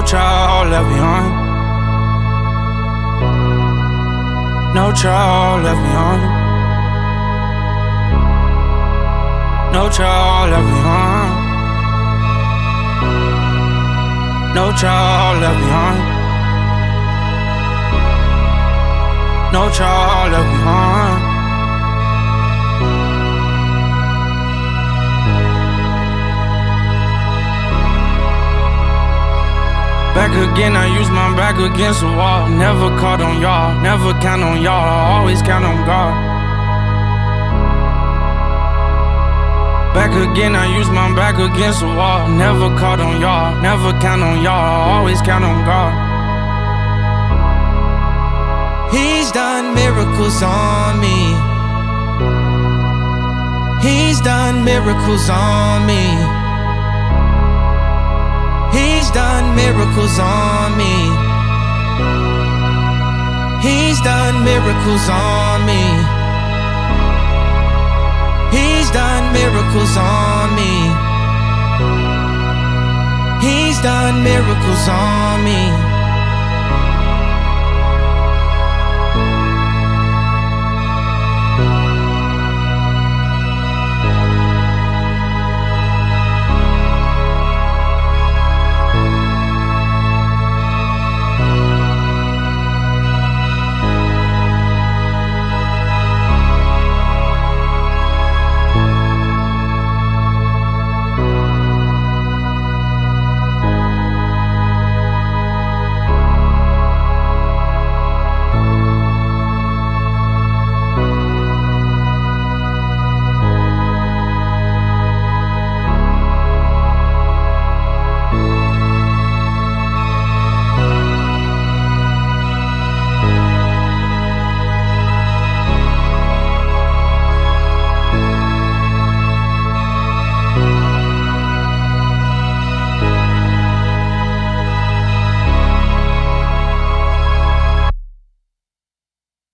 trial left behind. No trial left behind. No trial left behind. No trial left behind. No trial left behind. Back again, I use my back against the wall. Never caught on y'all, never count on y'all, I always count on God. Back again, I use my back against the wall. Never caught on y'all, never count on y'all, I always count on God. He's done miracles on me. He's done miracles on me. He's done miracles on me. He's done miracles on me. He's done miracles on me. He's done miracles on me.